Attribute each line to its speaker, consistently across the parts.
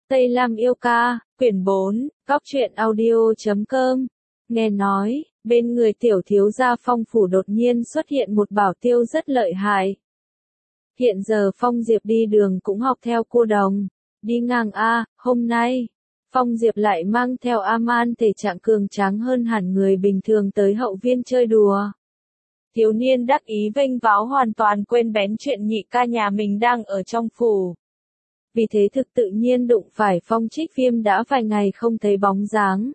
Speaker 1: Tây Lam yêu ca, quyển 4, góc truyện audio.com. Nghe nói, bên người tiểu thiếu gia Phong phủ đột nhiên xuất hiện một bảo tiêu rất lợi hại. Hiện giờ Phong Diệp đi đường cũng học theo cô đồng. Đi ngang hôm nay, Phong Diệp lại mang theo A-man thể trạng cường tráng hơn hẳn người bình thường tới hậu viên chơi đùa. Thiếu niên đắc ý vênh váo hoàn toàn quên bén chuyện nhị ca nhà mình đang ở trong phủ. Vì thế thực tự nhiên đụng phải Phong Trích Viêm đã vài ngày không thấy bóng dáng.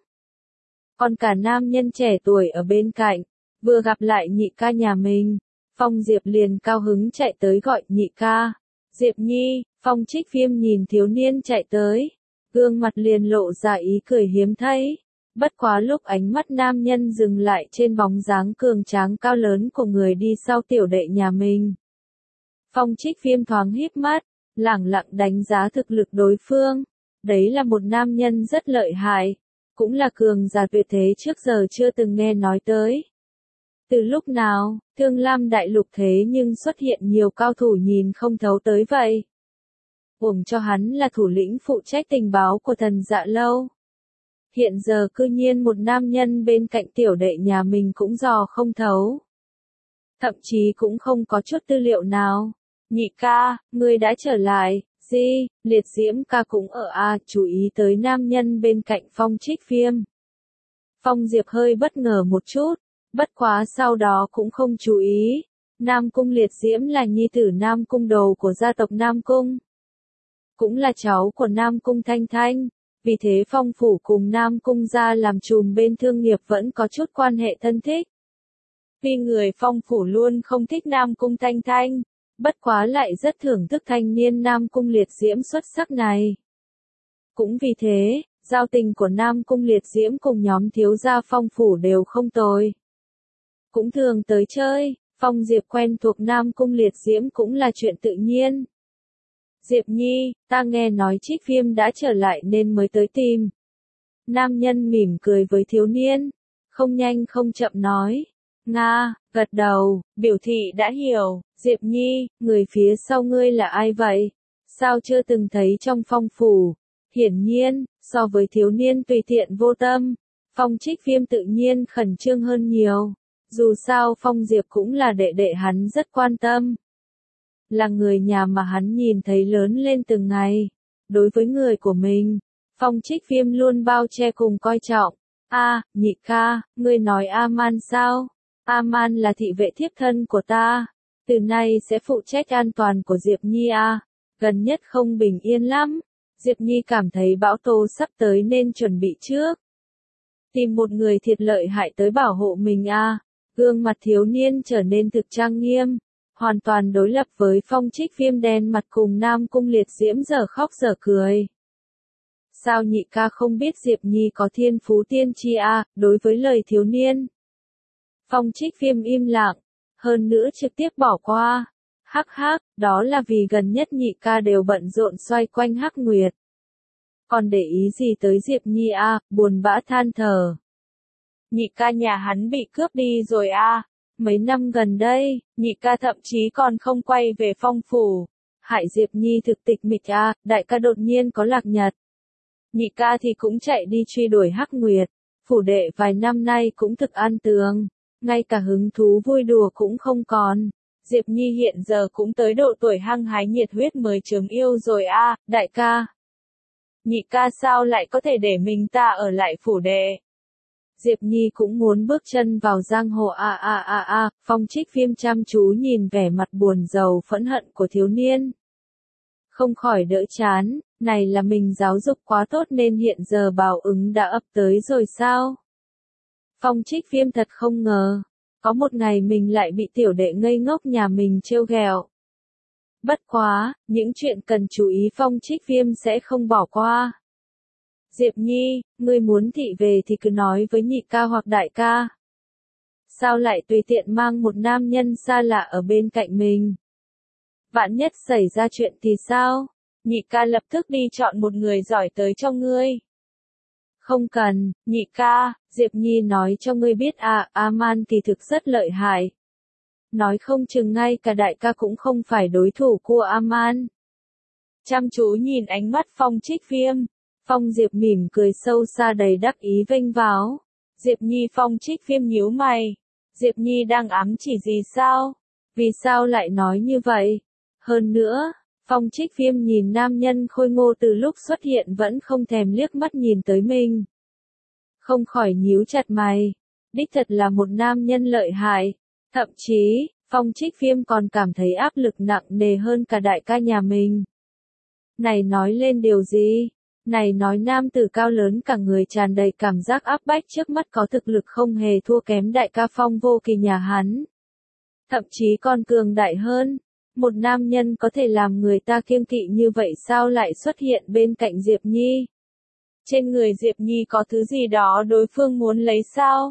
Speaker 1: Còn cả nam nhân trẻ tuổi ở bên cạnh, vừa gặp lại nhị ca nhà mình, Phong Diệp liền cao hứng chạy tới gọi nhị ca. Diệp Nhi, Phong Trích Viêm nhìn thiếu niên chạy tới, gương mặt liền lộ ra ý cười hiếm thấy. Bất quá lúc ánh mắt nam nhân dừng lại trên bóng dáng cường tráng cao lớn của người đi sau tiểu đệ nhà mình. Phong Trích Viêm thoáng híp mắt, lẳng lặng đánh giá thực lực đối phương. Đấy là một nam nhân rất lợi hại, cũng là cường giả tuyệt thế trước giờ chưa từng nghe nói tới. Từ lúc nào, Thương Lam đại lục thế nhưng xuất hiện nhiều cao thủ nhìn không thấu tới vậy. Uổng cho hắn là thủ lĩnh phụ trách tình báo của Thần Dạ Lâu. Hiện giờ cư nhiên một nam nhân bên cạnh tiểu đệ nhà mình cũng dò không thấu. Thậm chí cũng không có chút tư liệu nào. Nhị ca, ngươi đã trở lại, Liệt Diễm ca cũng ở chú ý tới nam nhân bên cạnh Phong Trích Viêm. Phong Diệp hơi bất ngờ một chút, bất quá sau đó cũng không chú ý. Nam Cung Liệt Diễm là nhi tử Nam Cung Đồ của gia tộc Nam Cung. Cũng là cháu của Nam Cung Thanh Thanh, vì thế Phong phủ cùng Nam Cung gia làm trùm bên thương nghiệp vẫn có chút quan hệ thân thích. Vì người Phong phủ luôn không thích Nam Cung Thanh Thanh, bất quá lại rất thưởng thức thanh niên Nam Cung Liệt Diễm xuất sắc này. Cũng vì thế, giao tình của Nam Cung Liệt Diễm cùng nhóm thiếu gia Phong phủ đều không tồi. Cũng thường tới chơi, Phong Diệp quen thuộc Nam Cung Liệt Diễm cũng là chuyện tự nhiên. Diệp Nhi, ta nghe nói Trích Viêm đã trở lại nên mới tới tìm. Nam nhân mỉm cười với thiếu niên, không nhanh không chậm nói. Gật đầu, biểu thị đã hiểu. Diệp Nhi, người phía sau ngươi là ai vậy? Sao chưa từng thấy trong Phong phủ? Hiển nhiên, so với thiếu niên tùy tiện vô tâm, Phong Trích Viêm tự nhiên khẩn trương hơn nhiều. Dù sao Phong Diệp cũng là đệ đệ hắn rất quan tâm. Là người nhà mà hắn nhìn thấy lớn lên từng ngày. Đối với người của mình, Phong Trích Viêm luôn bao che cùng coi trọng. Nhị ca, ngươi nói A-man sao? A-man là thị vệ thiếp thân của ta. Từ nay sẽ phụ trách an toàn của Diệp Nhi Gần nhất không bình yên lắm. Diệp Nhi cảm thấy bão tố sắp tới nên chuẩn bị trước. Tìm một người thiệt lợi hại tới bảo hộ mình Gương mặt thiếu niên trở nên thực trang nghiêm. Hoàn toàn đối lập với Phong Trích Viêm đen mặt cùng Nam Cung Liệt Diễm giờ khóc giờ cười. Sao nhị ca không biết Diệp Nhi có thiên phú tiên tri đối với lời thiếu niên. Phong Trích Viêm im lặng, hơn nữa trực tiếp bỏ qua. Đó là vì gần nhất nhị ca đều bận rộn xoay quanh Hắc Nguyệt. Còn để ý gì tới Diệp Nhi buồn bã than thở. Nhị ca nhà hắn bị cướp đi rồi Mấy năm gần đây, nhị ca thậm chí còn không quay về Phong phủ. Hại Diệp Nhi thực tịch mịch đại ca đột nhiên có lạc nhật. Nhị ca thì cũng chạy đi truy đuổi Hắc Nguyệt. Phủ đệ vài năm nay cũng thực an tường. Ngay cả hứng thú vui đùa cũng không còn. Diệp Nhi hiện giờ cũng tới độ tuổi hăng hái nhiệt huyết mới chớm yêu rồi đại ca. Nhị ca sao lại có thể để mình ta ở lại phủ đệ? Diệp Nhi cũng muốn bước chân vào giang hồ Phong Trích Viêm chăm chú nhìn vẻ mặt buồn rầu phẫn hận của thiếu niên. Không khỏi đỡ chán, này là mình giáo dục quá tốt nên hiện giờ báo ứng đã ập tới rồi sao? Phong Trích Viêm thật không ngờ, có một ngày mình lại bị tiểu đệ ngây ngốc nhà mình trêu ghẹo. Bất quá, những chuyện cần chú ý Phong Trích Viêm sẽ không bỏ qua. Diệp Nhi, ngươi muốn thị về thì cứ nói với nhị ca hoặc đại ca. Sao lại tùy tiện mang một nam nhân xa lạ ở bên cạnh mình? Vạn nhất xảy ra chuyện thì sao? Nhị ca lập tức đi chọn một người giỏi tới cho ngươi. Không cần, nhị ca, Diệp Nhi nói cho ngươi biết A-man kỳ thực rất lợi hại. Nói không chừng ngay cả đại ca cũng không phải đối thủ của A-man. chăm chú nhìn ánh mắt Phong Trích Viêm. Phong Diệp mỉm cười sâu xa đầy đắc ý vênh váo. Diệp Nhi. Phong Trích Viêm nhíu mày. Diệp Nhi đang ám chỉ gì sao? Vì sao lại nói như vậy? Hơn nữa, Phong Trích Viêm nhìn nam nhân khôi ngô từ lúc xuất hiện vẫn không thèm liếc mắt nhìn tới mình. Không khỏi nhíu chặt mày. Đích thật là một nam nhân lợi hại. Thậm chí, Phong Trích Viêm còn cảm thấy áp lực nặng nề hơn cả đại ca nhà mình. Này nói lên điều gì? Này nói nam tử cao lớn cả người tràn đầy cảm giác áp bách trước mắt có thực lực không hề thua kém đại ca Phong Vô Kỳ nhà hắn. Thậm chí còn cường đại hơn. Một nam nhân có thể làm người ta kiêng kỵ như vậy sao lại xuất hiện bên cạnh Diệp Nhi? Trên người Diệp Nhi có thứ gì đó đối phương muốn lấy sao?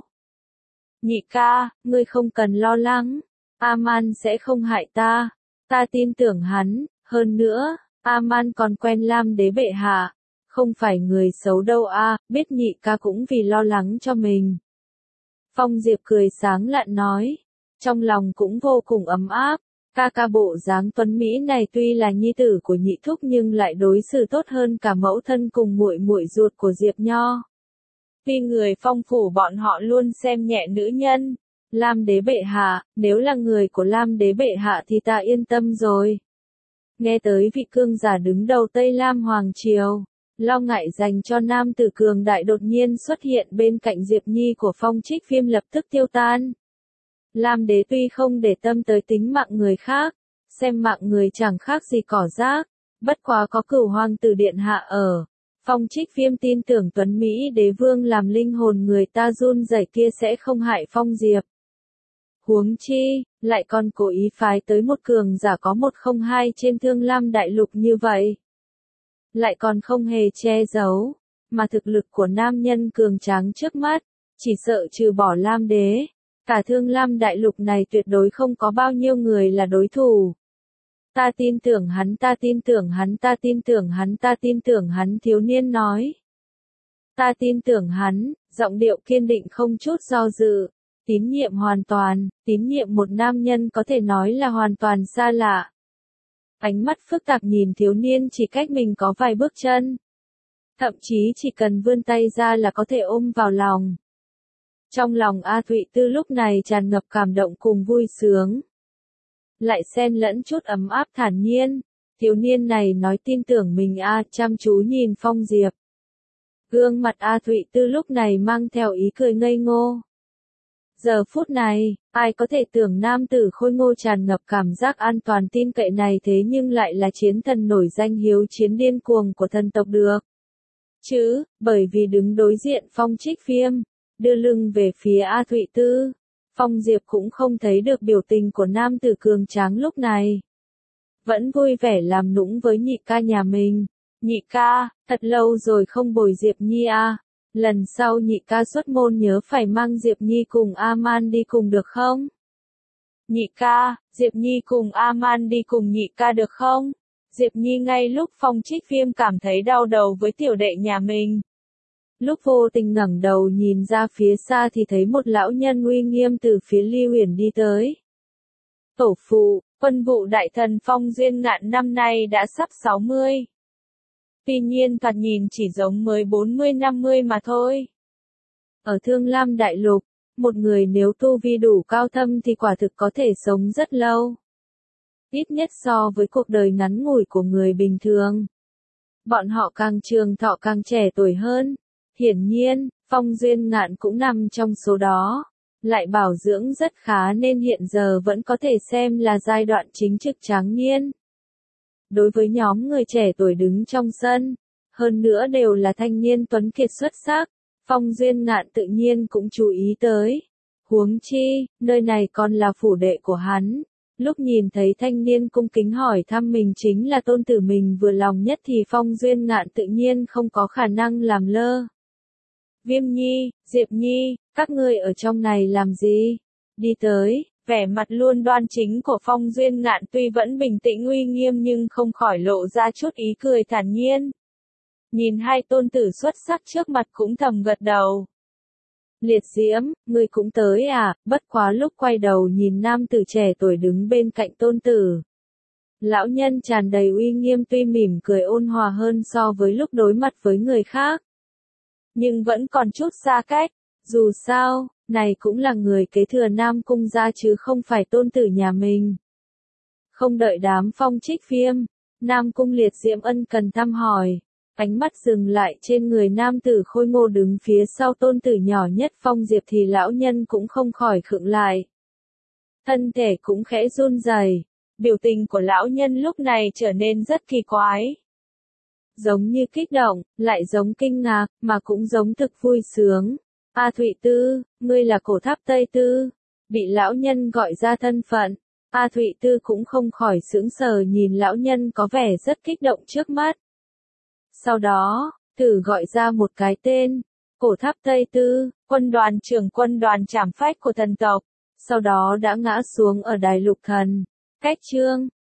Speaker 1: Nhị ca, ngươi không cần lo lắng. A-man sẽ không hại ta. Ta tin tưởng hắn. Hơn nữa, A-man còn quen Lam Đế bệ hạ. Không phải người xấu đâu a, biết nhị ca cũng vì lo lắng cho mình. Phong Diệp cười sáng lạn nói. Trong lòng cũng vô cùng ấm áp. Ca ca bộ dáng tuấn Mỹ này tuy là nhi tử của nhị thúc nhưng lại đối xử tốt hơn cả mẫu thân cùng muội muội ruột của Diệp Nho. Vì người Phong phủ bọn họ luôn xem nhẹ nữ nhân. Lam Đế bệ hạ, nếu là người của Lam Đế bệ hạ thì ta yên tâm rồi. Nghe tới vị cương giả đứng đầu Tây Lam Hoàng Triều, lo ngại dành cho nam tử cường đại đột nhiên xuất hiện bên cạnh Diệp Nhi của Phong Trích Viêm lập tức tiêu tan. Lam Đế tuy không để tâm tới tính mạng người khác, xem mạng người chẳng khác gì cỏ rác, bất quá có Cửu Hoàng tử điện hạ ở. Phong Trích Viêm tin tưởng Tuấn Mỹ đế vương làm linh hồn người ta run rẩy kia sẽ không hại Phong Diệp. Huống chi, lại còn cố ý phái tới một cường giả có 102 trên Thương Lam Đại Lục như vậy. Lại còn không hề che giấu, mà thực lực của nam nhân cường tráng trước mắt, chỉ sợ trừ bỏ Lam Đế, cả Thương Lam Đại Lục này tuyệt đối không có bao nhiêu người là đối thủ. Ta tin tưởng hắn, ta tin tưởng hắn, ta tin tưởng hắn, ta tin tưởng hắn, thiếu niên nói. Ta tin tưởng hắn, giọng điệu kiên định không chút do dự. Tín nhiệm hoàn toàn, tín nhiệm một nam nhân có thể nói là hoàn toàn xa lạ. Ánh mắt phức tạp nhìn thiếu niên chỉ cách mình có vài bước chân. Thậm chí chỉ cần vươn tay ra là có thể ôm vào lòng. Trong lòng A Thụy Tư lúc này tràn ngập cảm động cùng vui sướng. Lại xen lẫn chút ấm áp thản nhiên. Thiếu niên này nói tin tưởng mình chăm chú nhìn Phong Diệp. Gương mặt A Thụy Tư lúc này mang theo ý cười ngây ngô. Giờ phút này, ai có thể tưởng nam tử khôi ngô tràn ngập cảm giác an toàn tin cậy này thế nhưng lại là chiến thần nổi danh hiếu chiến điên cuồng của thần tộc được. Chứ, bởi vì đứng đối diện Phong Trích Viêm, đưa lưng về phía A Thụy Tư, Phong Diệp cũng không thấy được biểu tình của nam tử cường tráng lúc này. Vẫn vui vẻ làm nũng với nhị ca nhà mình. Nhị ca, thật lâu rồi không bồi Diệp Nhi lần sau nhị ca xuất môn nhớ phải mang Diệp Nhi cùng A-man đi cùng được không? Nhị ca, Diệp Nhi cùng A-man đi cùng nhị ca được không? Diệp Nhi ngay lúc Phong Trích Viêm cảm thấy đau đầu với tiểu đệ nhà mình. Lúc vô tình ngẩng đầu nhìn ra phía xa thì thấy một lão nhân uy nghiêm từ phía Ly Huyền đi tới. Tổ phụ, quân vụ đại thần Phong Duyên Ngạn năm nay đã sắp 60. Tuy nhiên thoạt nhìn chỉ giống mới 40-50 mà thôi. Ở Thương Lam Đại Lục, một người nếu tu vi đủ cao thâm thì quả thực có thể sống rất lâu. Ít nhất so với cuộc đời ngắn ngủi của người bình thường. Bọn họ càng trường thọ càng trẻ tuổi hơn. Hiển nhiên, Phong Duyên Ngạn cũng nằm trong số đó. Lại bảo dưỡng rất khá nên hiện giờ vẫn có thể xem là giai đoạn chính trực tráng niên. Đối với nhóm người trẻ tuổi đứng trong sân, hơn nữa đều là thanh niên tuấn kiệt xuất sắc, Phong Duyên Ngạn tự nhiên cũng chú ý tới. Huống chi, nơi này còn là phủ đệ của hắn. Lúc nhìn thấy thanh niên cung kính hỏi thăm mình chính là tôn tử mình vừa lòng nhất thì Phong Duyên Ngạn tự nhiên không có khả năng làm lơ. Viêm Nhi, Diệp Nhi, các ngươi ở trong này làm gì? Đi tới. Vẻ mặt luôn đoan chính của Phong Duyên Ngạn tuy vẫn bình tĩnh uy nghiêm nhưng không khỏi lộ ra chút ý cười thản nhiên. Nhìn hai tôn tử xuất sắc trước mặt cũng thầm gật đầu. Liệt Diễm, ngươi cũng tới bất quá lúc quay đầu nhìn nam tử trẻ tuổi đứng bên cạnh tôn tử. Lão nhân tràn đầy uy nghiêm tuy mỉm cười ôn hòa hơn so với lúc đối mặt với người khác. Nhưng vẫn còn chút xa cách, dù sao, này cũng là người kế thừa Nam Cung gia chứ không phải tôn tử nhà mình. Không đợi đám Phong Trích Viêm, Nam Cung Liệt Diễm ân cần thăm hỏi, ánh mắt dừng lại trên người nam tử khôi ngô đứng phía sau tôn tử nhỏ nhất Phong Diệp thì lão nhân cũng không khỏi khựng lại. Thân thể cũng khẽ run rẩy, biểu tình của lão nhân lúc này trở nên rất kỳ quái. Giống như kích động, lại giống kinh ngạc, mà cũng giống thực vui sướng. A Thụy Tư, ngươi là Cổ Tháp Tây Tư. Bị lão nhân gọi ra thân phận, A Thụy Tư cũng không khỏi sững sờ nhìn lão nhân có vẻ rất kích động trước mắt. Sau đó, thử gọi ra một cái tên, Cổ Tháp Tây Tư, quân đoàn trưởng quân đoàn trảm phách của thần tộc, sau đó đã ngã xuống ở Đài Lục Thần. Cách chương